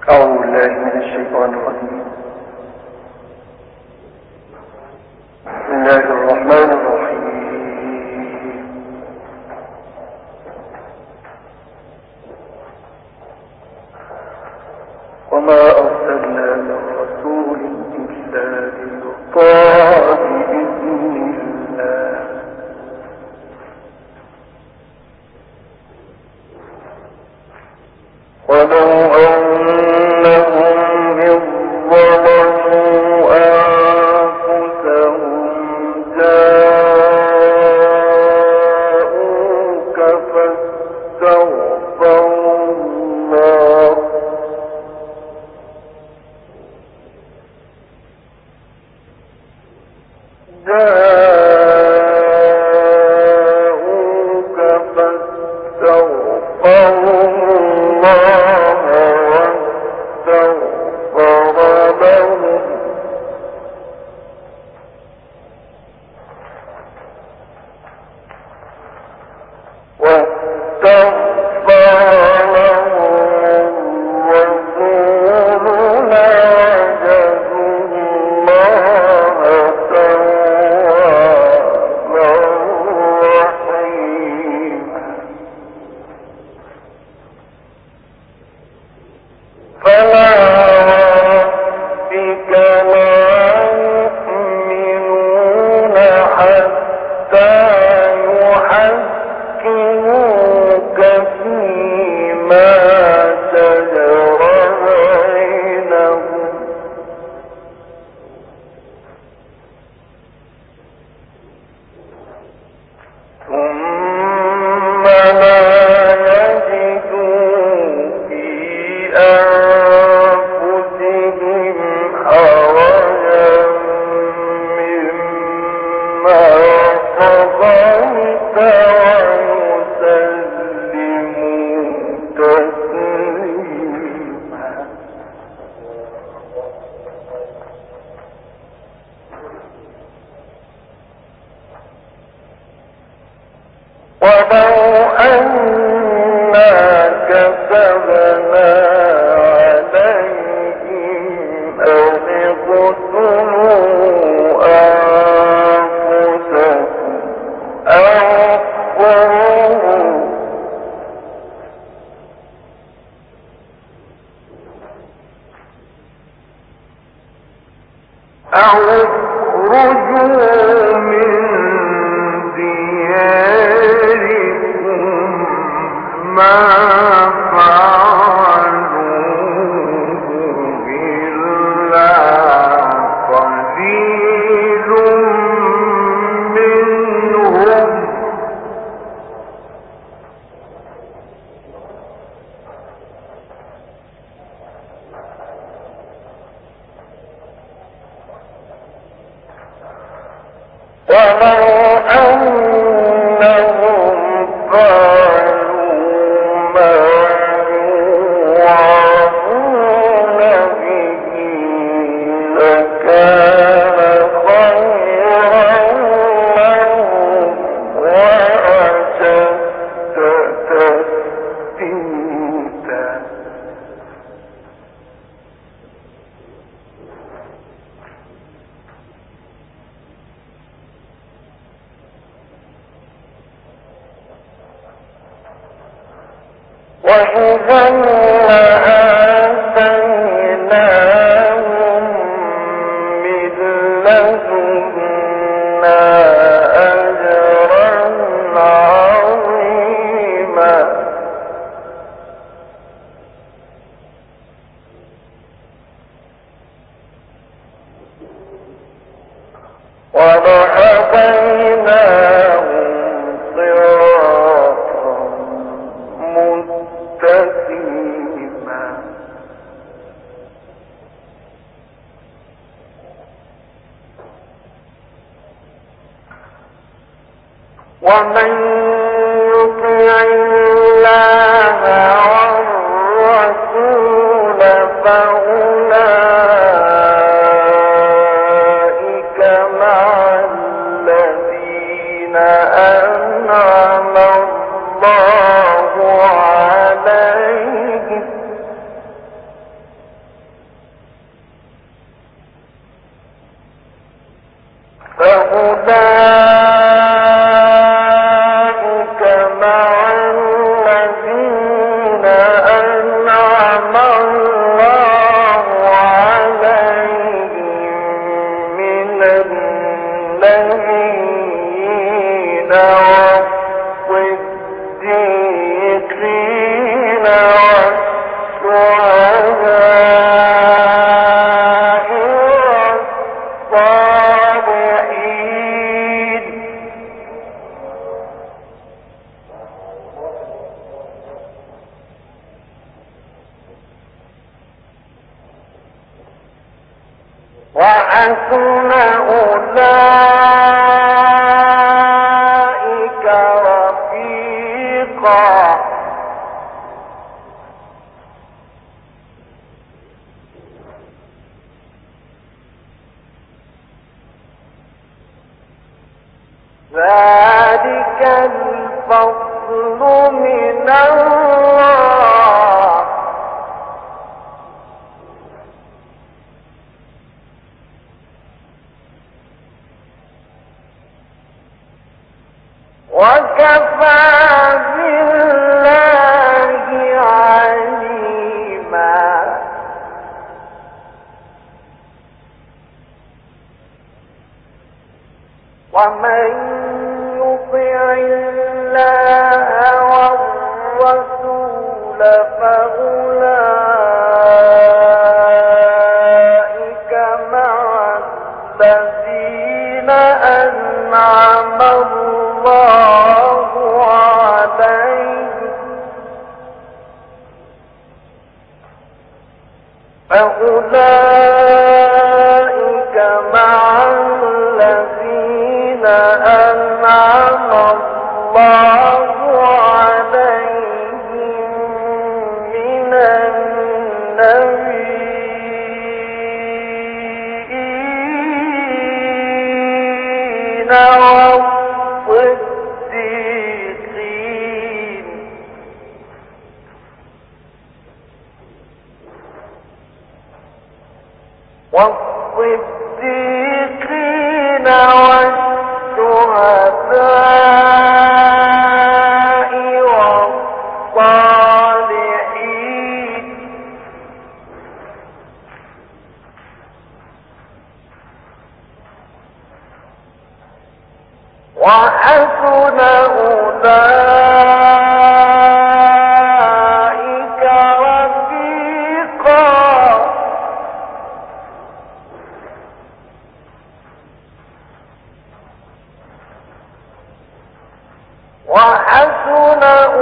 أعوذ بالله من الشيطان الرجيم. بسم الله الرحمن الرحيم. وما أرسلنا من رسول إلا ليطاع بإذن الله ولو أنهم إذ ظلموا أنفسهم جاءوك فاستغفروا الله وحسن أولئك رفيقا ذلك الفضل من الله وكفى بالله عليما ومن يطع الله والرسول فأولئك مع الذين أنعم الله عليهم فأولئك مع الذين أنعم الله عليهم من النبيين والصديقين والشهداء والصالحين وحسن أولئك رفيقا وحسن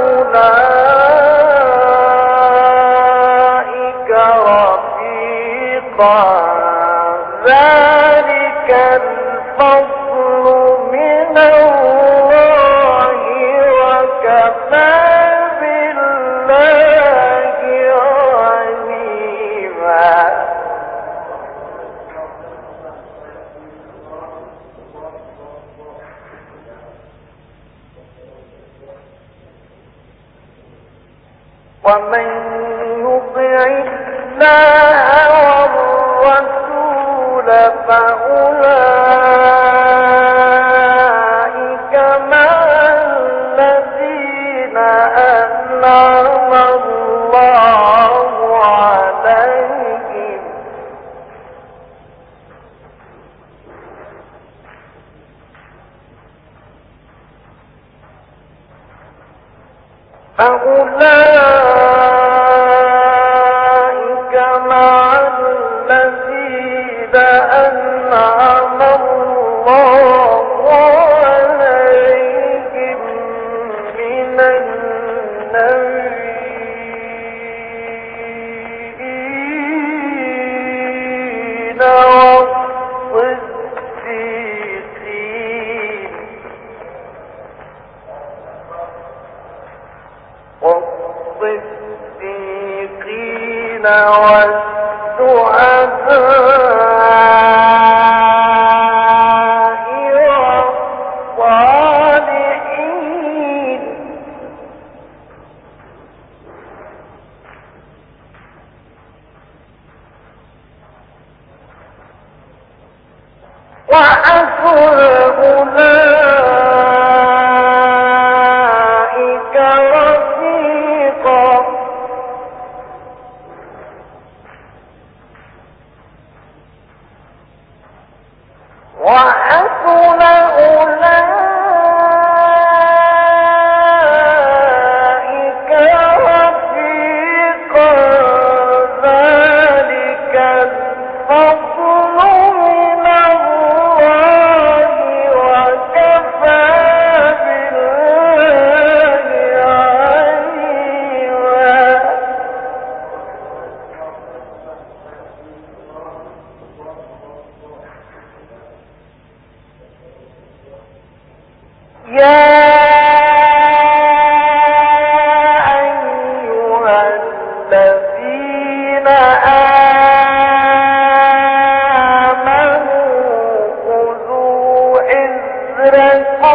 أولئك رفيقا ذلك الفضل من الله وكفى بالله عليما ومن يطع الله والرسول فأولئك مع الذين أنعم الله عليهم فأولئك مع الذين أنعم الله عليهم من النبيين والصديقين والشهداء والصالحين وحسن وحسن أولئك رفيقا ذلك الفضل من الله وكفى بالله عليما. يا أيها الذين آمنوا خذوا حذركم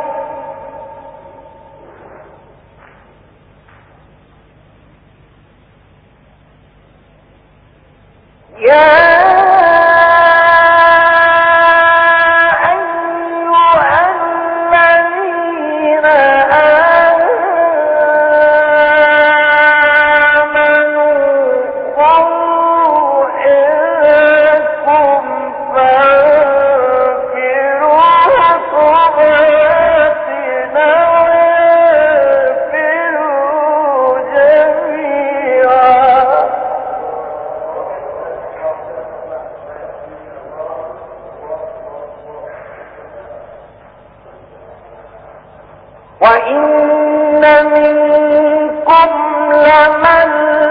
وإن منكم لمن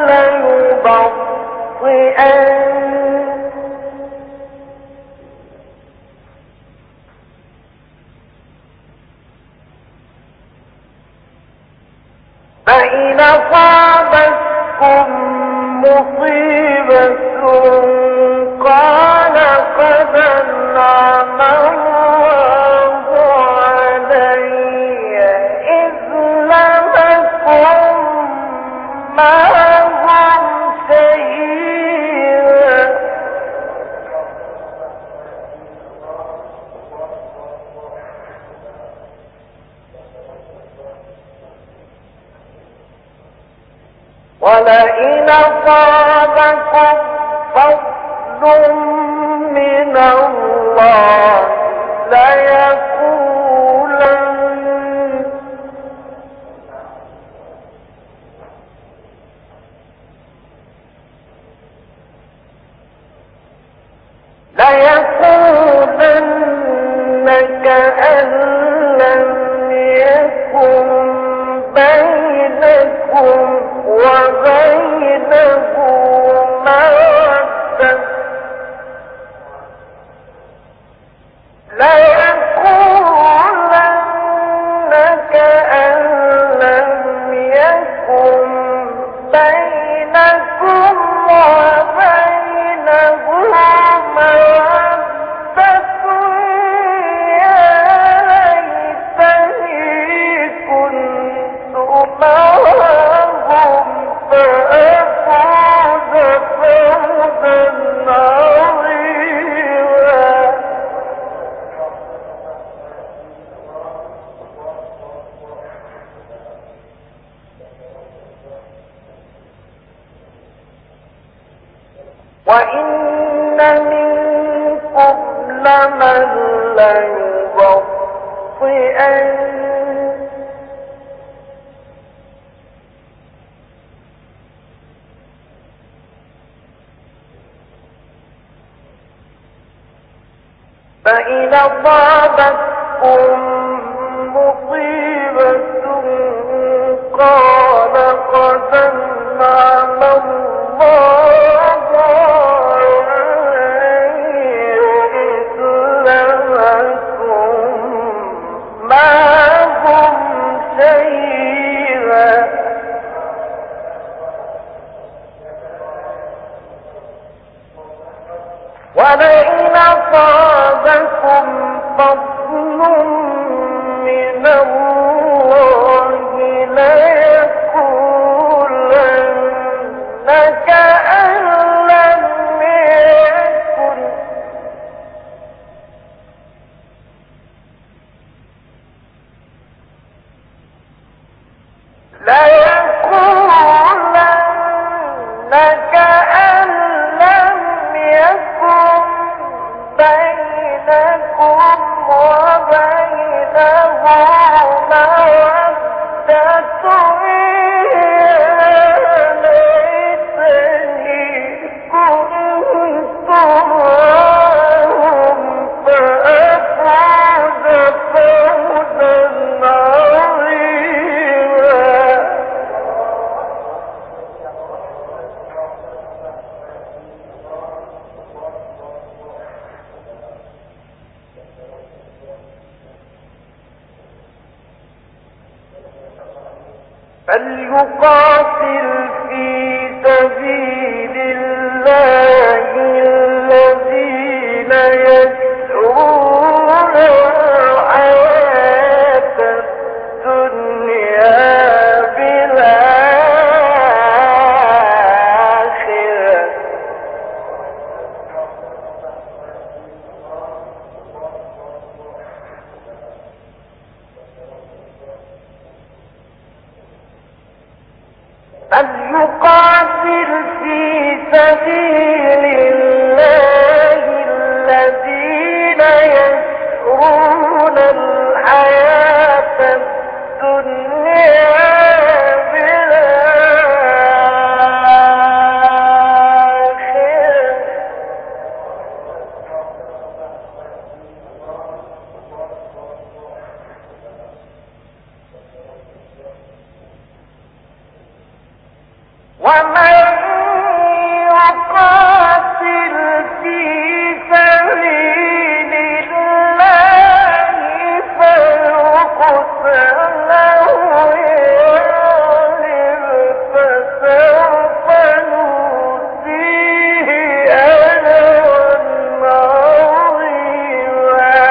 ليبطئن فإن أصابتكم مصيبة قال قد أنعم الله علي إذ لم أكن معهم شهيدا ولئن أصابكم فضل من الله ليقولن كأن لم يكن بينكم وبينه مودة ليقولن كأن لم يكن بينكم وبينه مودة يا ليتني كنت معهم فأفوز فوزا عظيما. وإن منكم لمن ليبطئن فإن أصابتكم مصيبة قال قد أنعم الله علي إذ لم أكن معهم شهيدا ولئن أصابكم فضل من الله ليقولن كأن لم يكن كأن لم يكن بينكم فليقاتل في سبيل الله الذين يشرون الحياة الدنيا بالآخرة فليقاتل في سبيل الله الذين يشرون الحياة الدنيا بالآخرة ومن يقاتل في سبيل الله فيقتل أو يغلب فسوف نؤتيه أجرا عظيما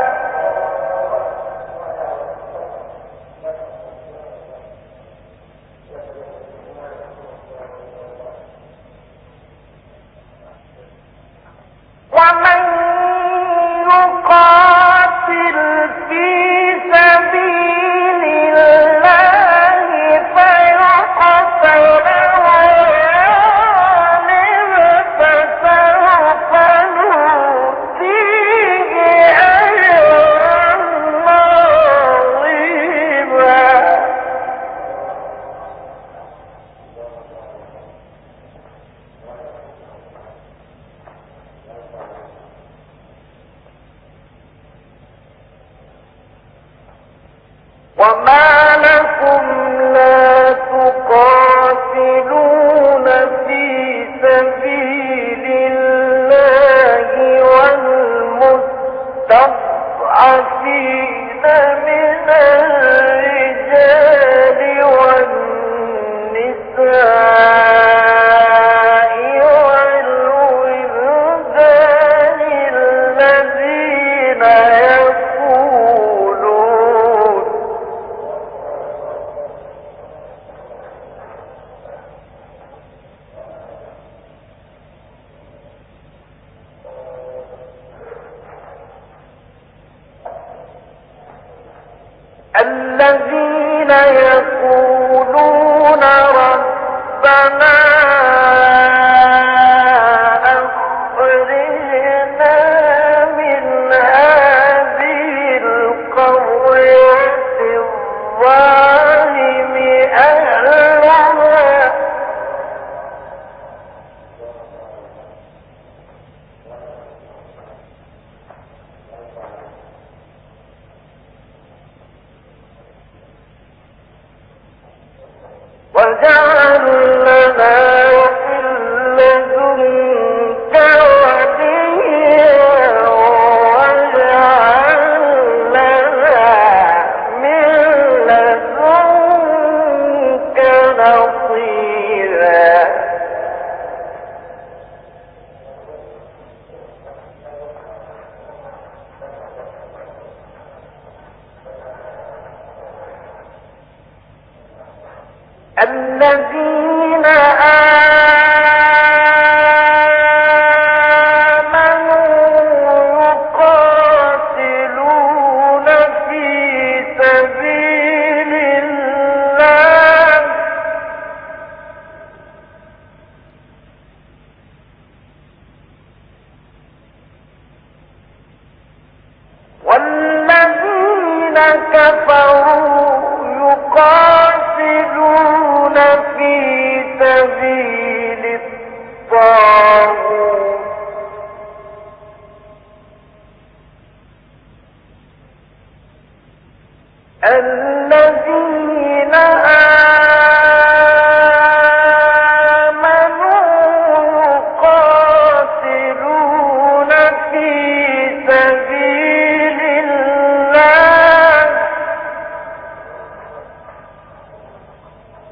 ومن يقاتل في سبيل الله فيقتل ويغلب فسوف نؤتيه أجرا عظيما وما لكم لا تقاتلون في سبيل الله والمستضعفين من الرجال والنساء والولدان الذين يقولون ربنا أخرجنا من هذه القرية الظالم أهلها واجعل لنا من لدنك وليا واجعل لنا من لدنك نصيرا الذين آمنوا يقاتلون في سبيل الله والذين كفروا يقاتلون في سبيل الطاغوت الذين آمنوا يقاتلون في سبيل الله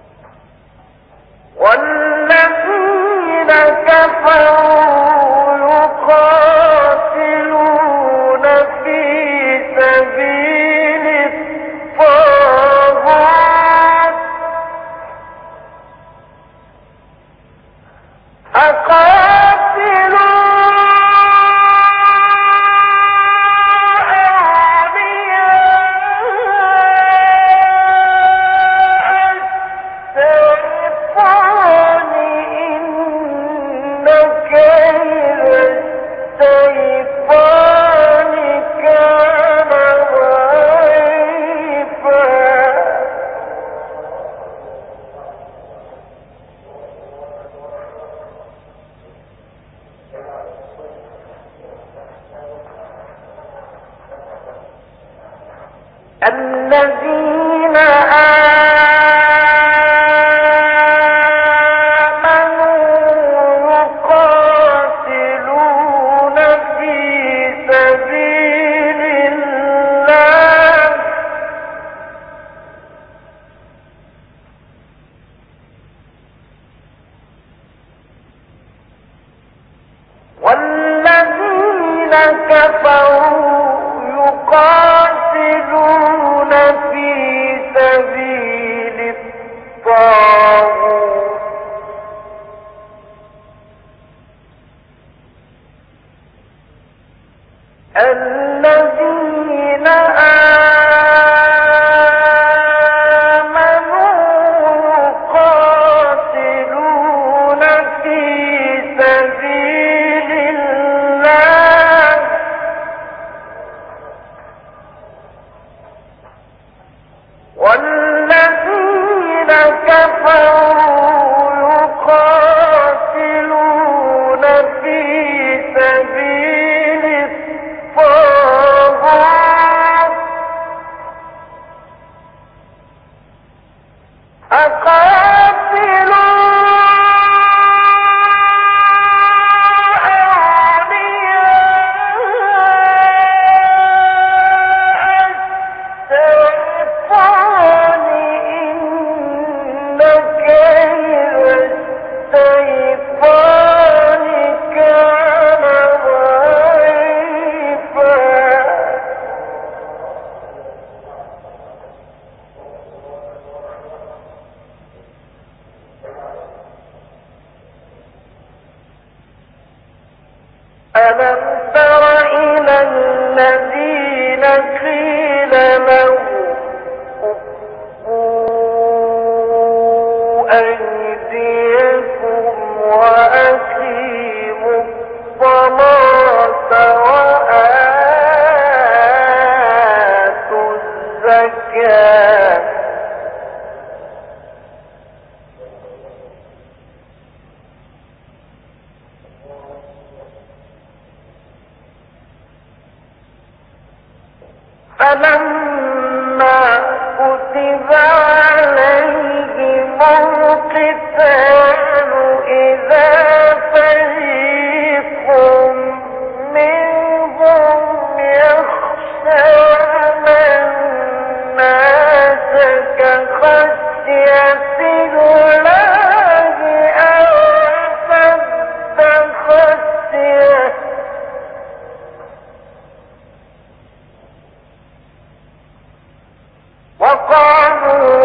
الذين يقاتلون في سبيل الله والذين كفروا يقاتلون في سبيل الطاغوت الذين يقاتلون في سبيل الله والذين كفروا يقاتلون في سبيل الطاغوت أقاتلوا الشيطان إن كيد الشيطان كان ضعيفا ألم تر إلى الذين قيل لهم كفوا أيديكم وأقيموا الصلاة وآتوا الزكاة فلما كتب عليهم القتال إذا فريق منهم يخشون الناس كخشية الله أو أشد خشية وقالوا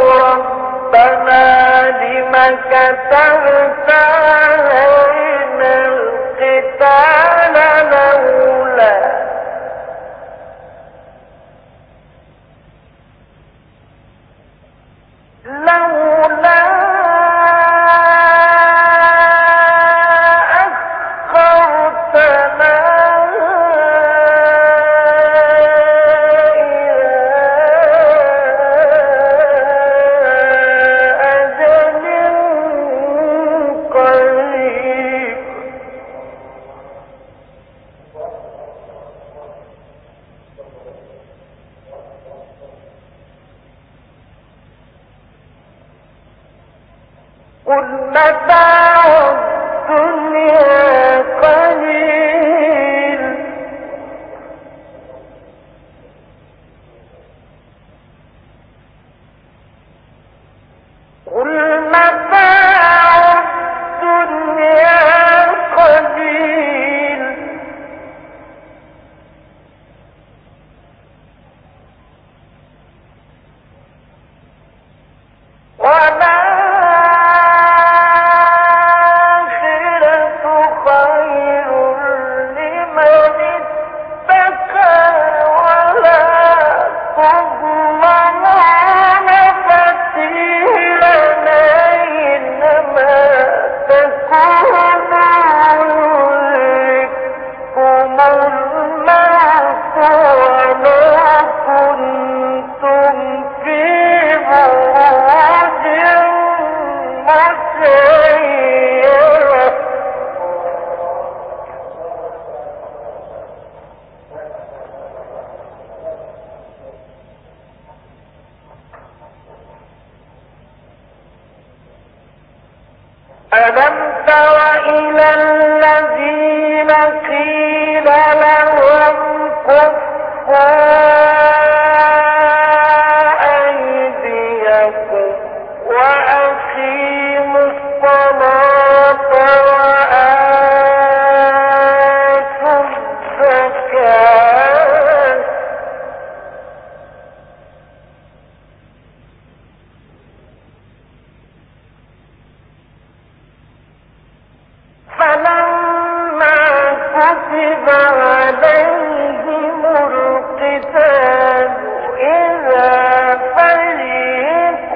عليهم القتال إذا فريق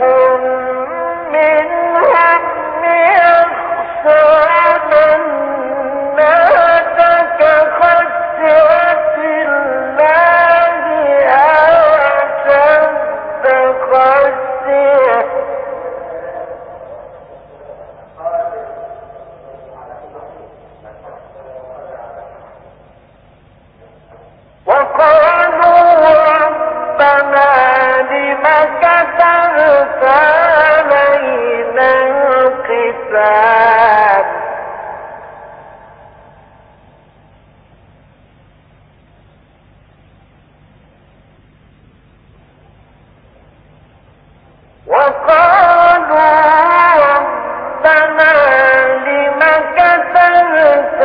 منهم يخشون الناس كخشية الله أو أشد خشية وقالوا ربنا لم كتبت علينا القتال وقالوا ربنا لم كتبت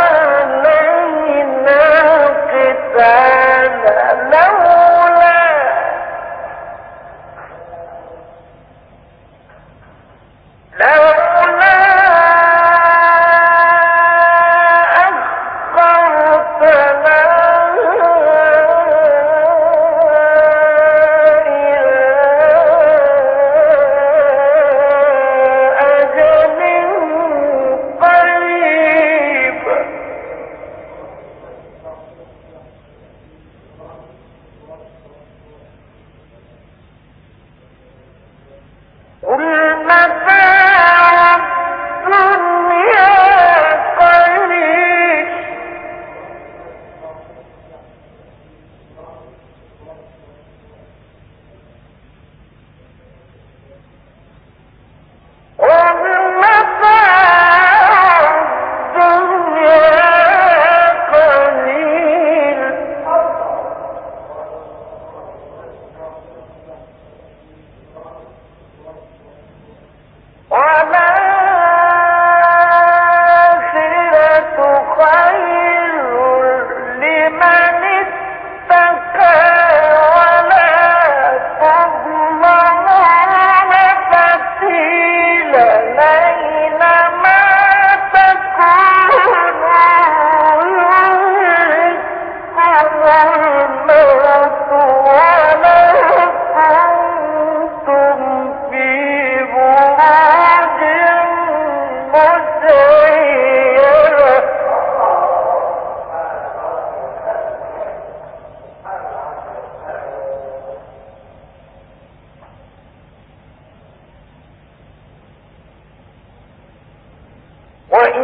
علينا القتال لولا أخرتنا إلى أجل قريب قل متاع الدنيا قليل قل متاع الدنيا قليل والآخرة خير لمن اتقى ولا تظلمون فتيلا أينما تكونوا يدرككم الموت ولو كنتم في بروج مشيدة وإن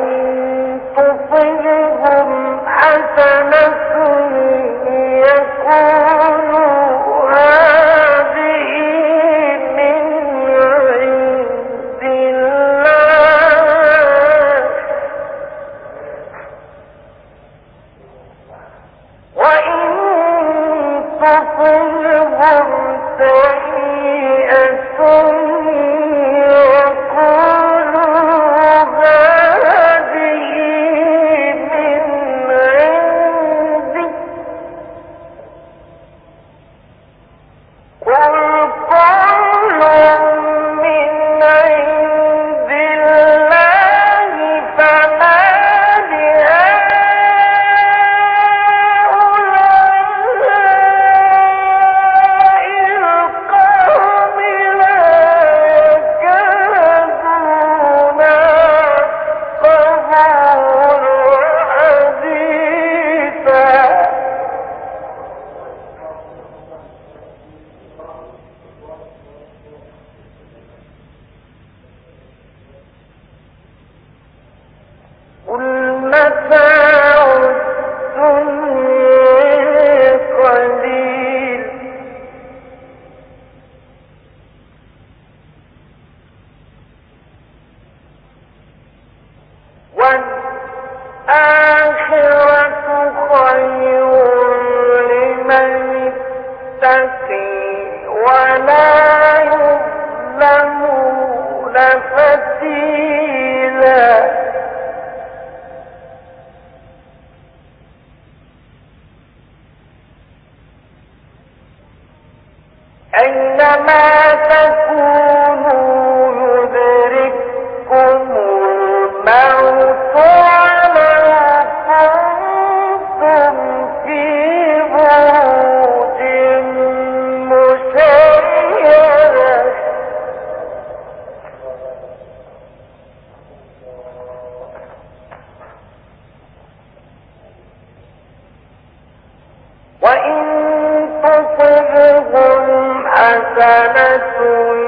تصبهم حسنة يقولوا هذه من عند الله وإن تصبهم سيئة يقولوا هذه من عندك قل كل من عند الله فما لهؤلاء القوم لا يكادون يفقهون حديثا قل متاع الدنيا قليل والآخرة خير لمن اتقي ولا يظلمون فتيلا أينما تكونوا يدرككم الموت ولو كنتم حسنة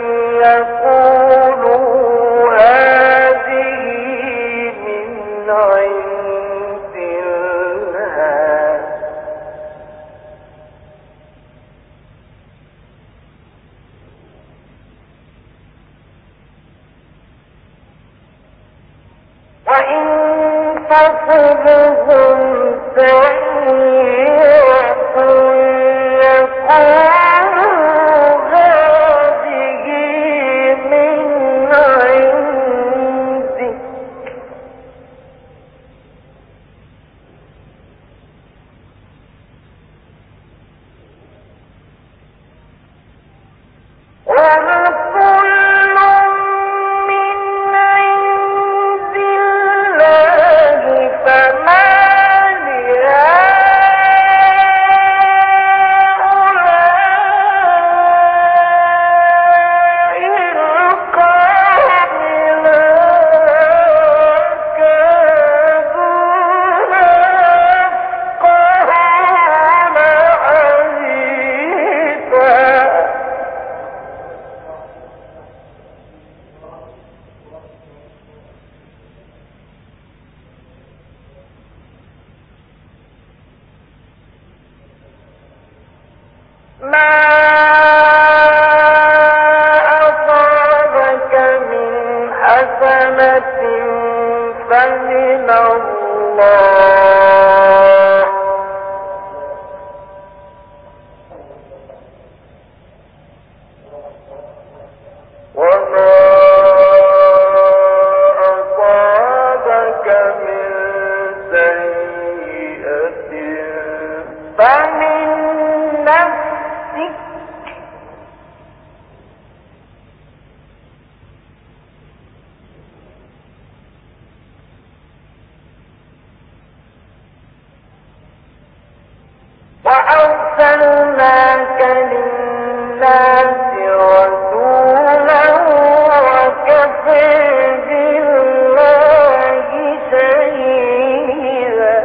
يقولوا هذه من عند الله وإن تصبهم سيئة يقولوا هذه من عندك فمن الله وما أصابك من سيئة فمن نفسك وأرسلناك للناس رسولا وكفى بالله شهيدا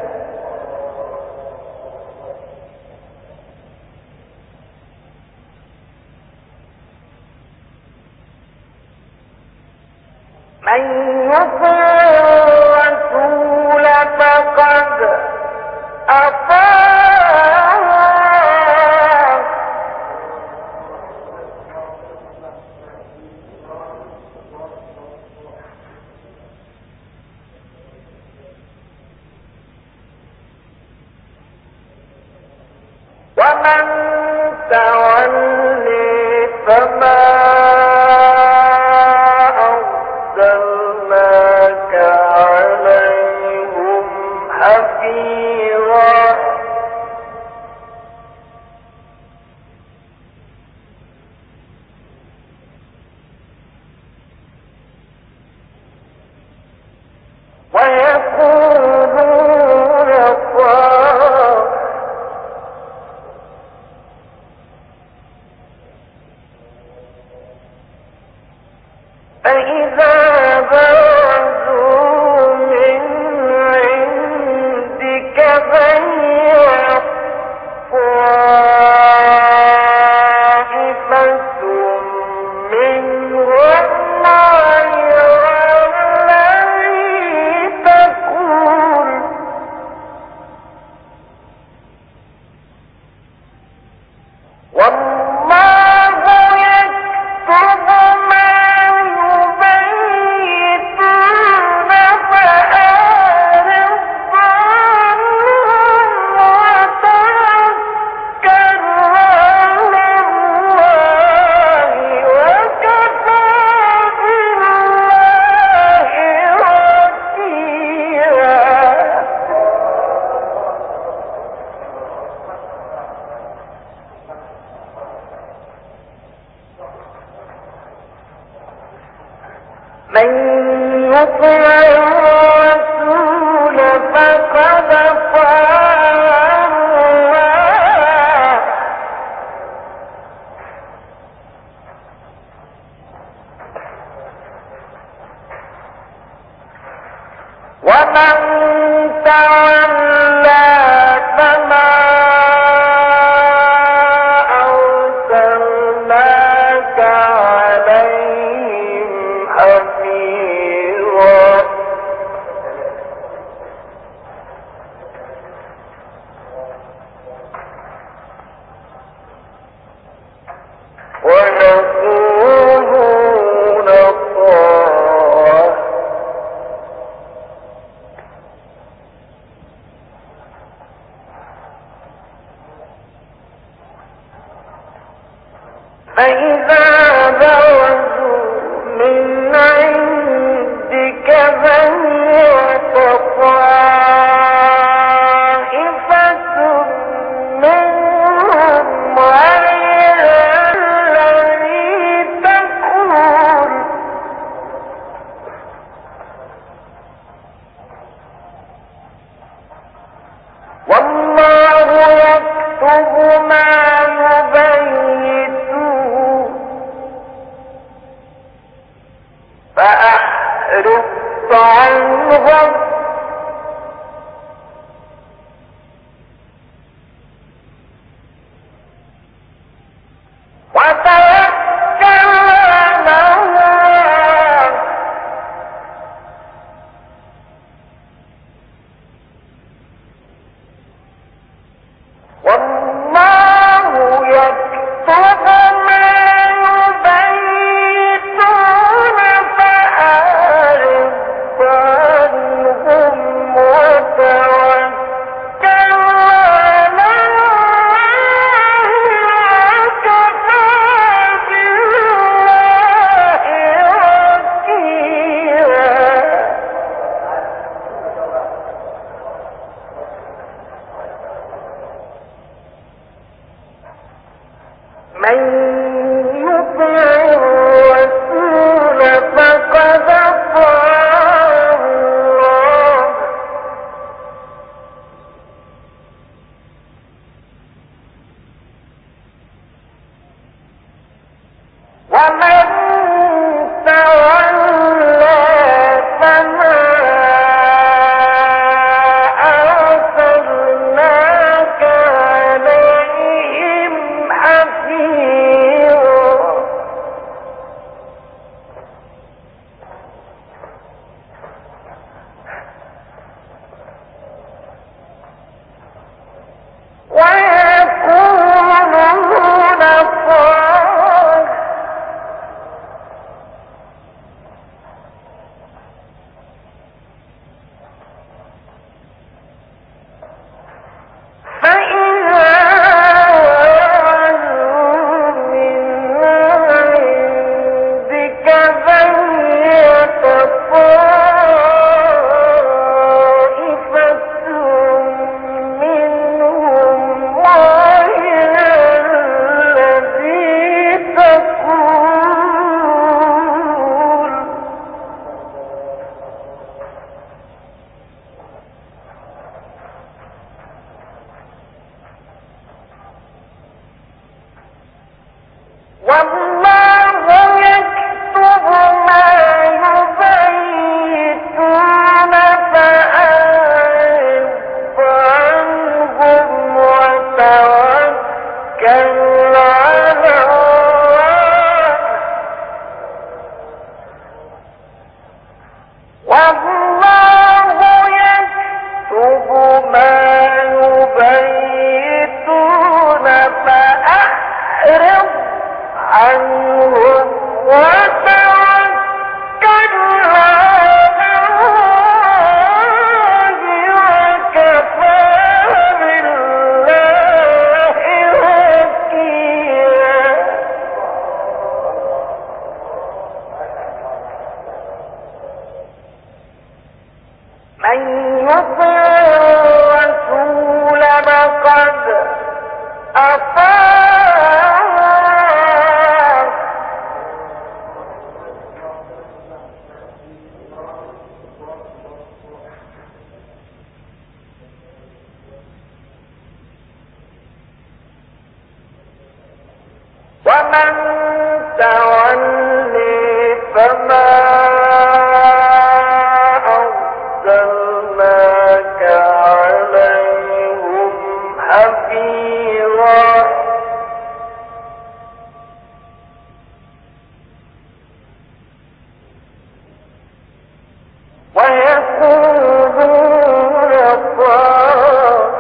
من يطع الرسول فقد أطاع ومن تولي فما أرسلناك عليهم حفيظا ويقولون فإذا برزوا من عندك فإذا برزوا من عندك بيت طائفة منهم غير الذي تقول والله يكتب ما يبيتون فأعرض عنهم وتوكل على الله والله يكتب ما يبيتون فأعرض عنهم وتوكل على الله وكفى بالله وكيلا من يطع الرسول فقد أطاع الله ومن تولى فما أرسلناك عليهم حفيظا ويقولون طاعة فإذا ولوا من عندك بيت طائفة منهم غير الذي تقول والله يكتب ما يبيتون فأعرض عنهم وتوكل على الله والله يكتب ما يبيتون فأعرض عنهم وتوكل على الله وكفى بالله وكيلا من يطع الرسول فقد أطاع ومن تولي فما أرسلناك عليهم حفيظا ويقولون طاعة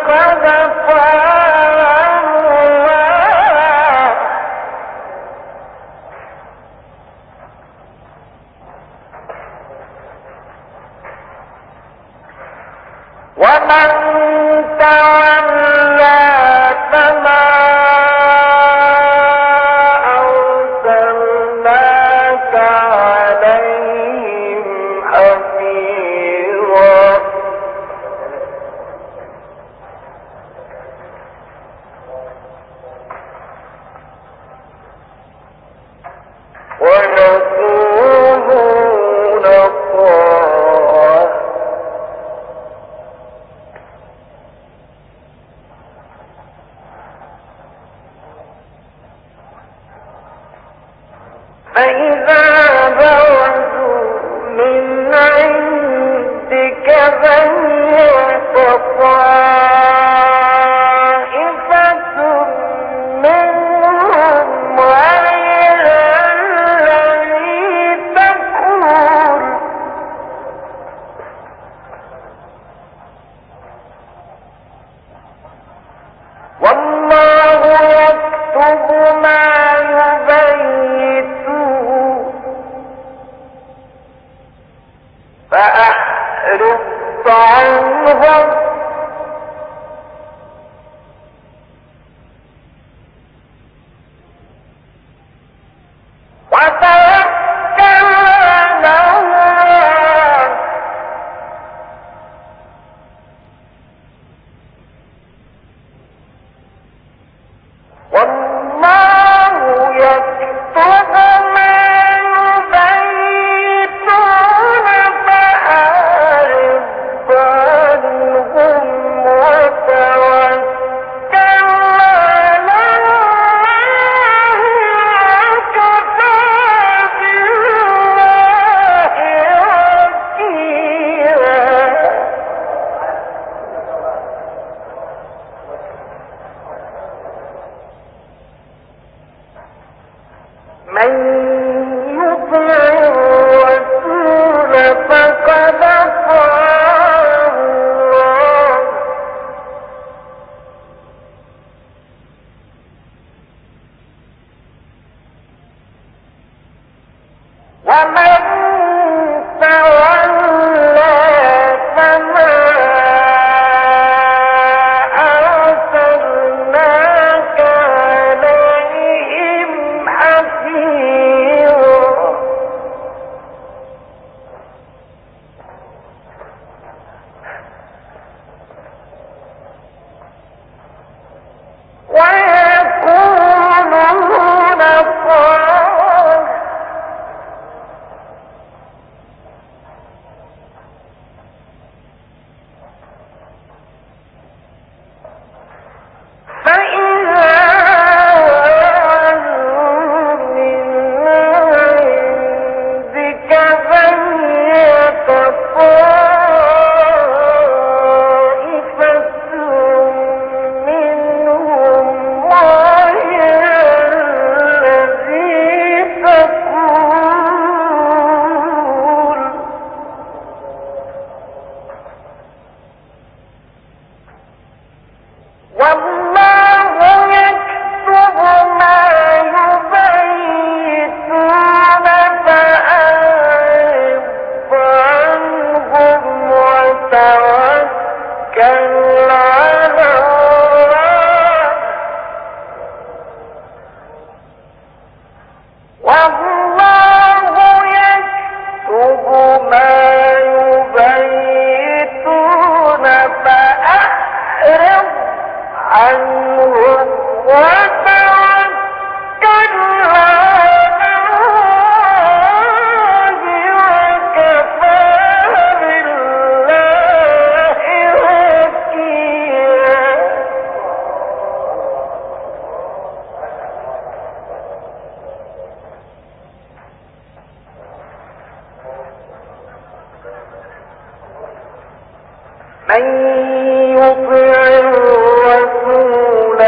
من يطع الرسول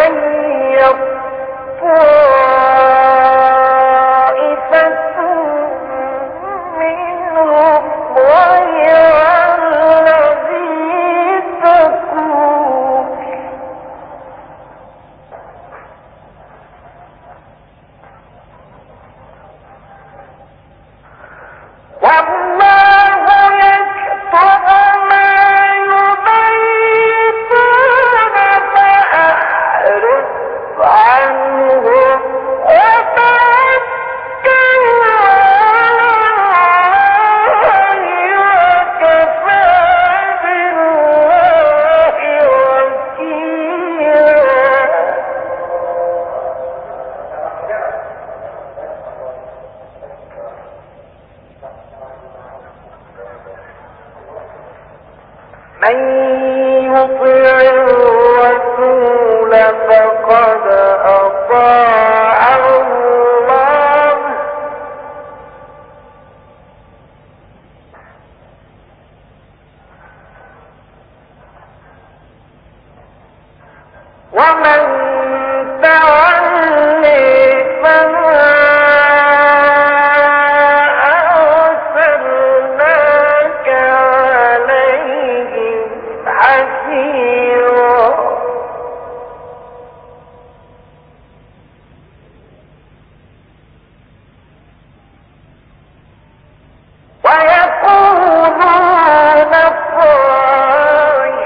تبين طائفة منهم غير الذي تكون والله يكتب ما يبيتون فأعرض عنهم وتوكل على وكفى بالله وكيلا. من يطع الرسول فقد أطاع الله ومن تولي فما أرسلناك عليهم حفيظا. ويقولون الصالح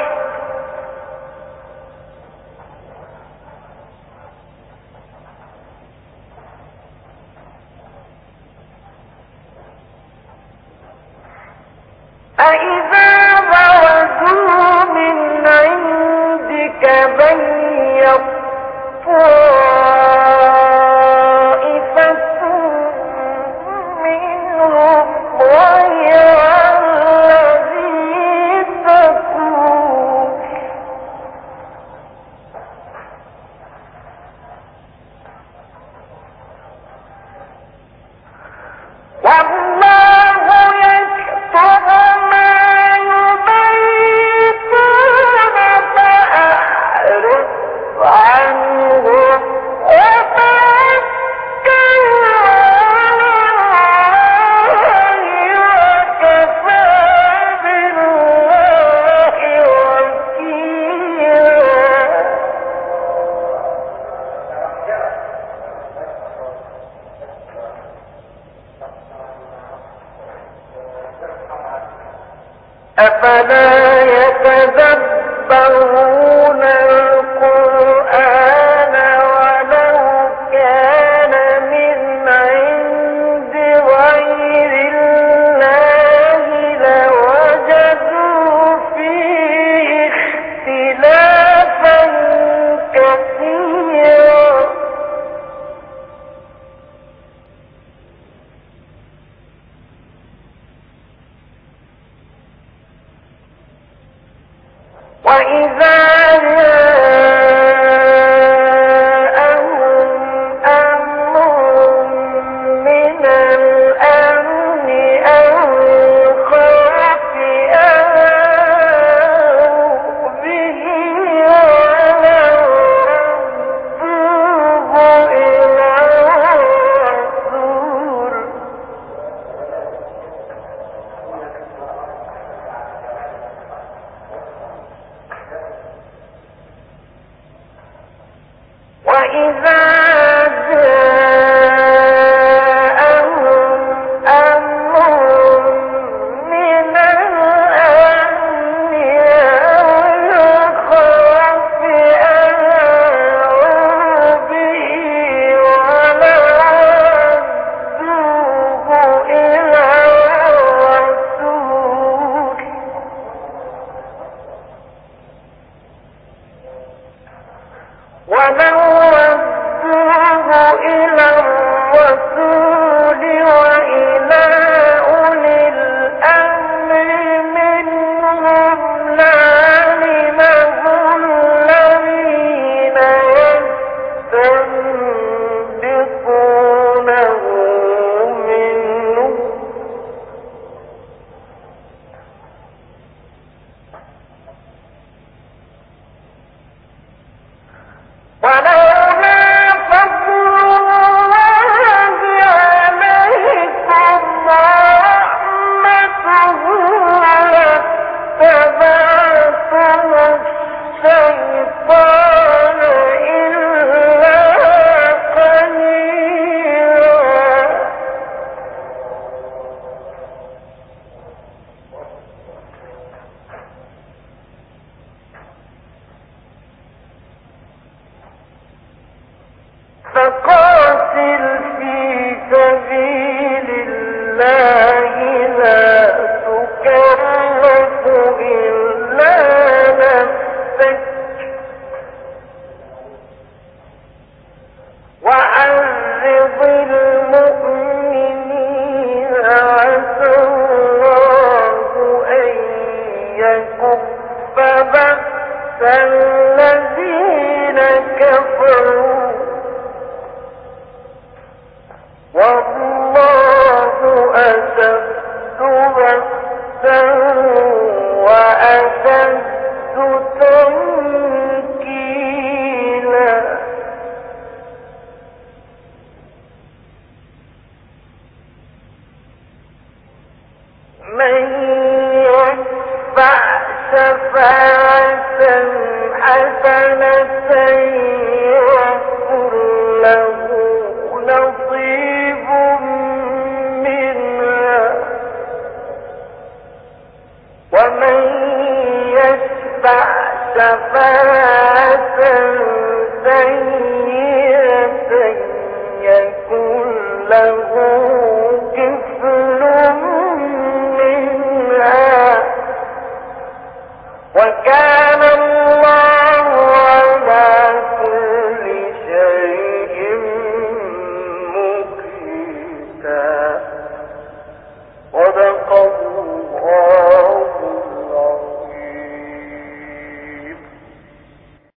فإذا برزوا من عندك بيض طائفة منهم غير الذي تكون والله يكتب ما يبيتون فأعرض عنهم وتوكل على وكفى بالله وكيلا. أفلا يتدبرون القرآن ولو كان من عند غير الله لوجدوا فيه اختلافا كثيرا. وإذا جاءهم أمر من الأمن أو الخوف أذاعوا به ولو ردوه إلى الرسول وإذا جاءهم أمر من الأمن أو الخوف أذاعوا به ولو ردوه إلى الرسول ولو ردوه إلى الرسول وإلى أولي الأمر منهم لعلمه الذين يستنبطونه منهم كفروا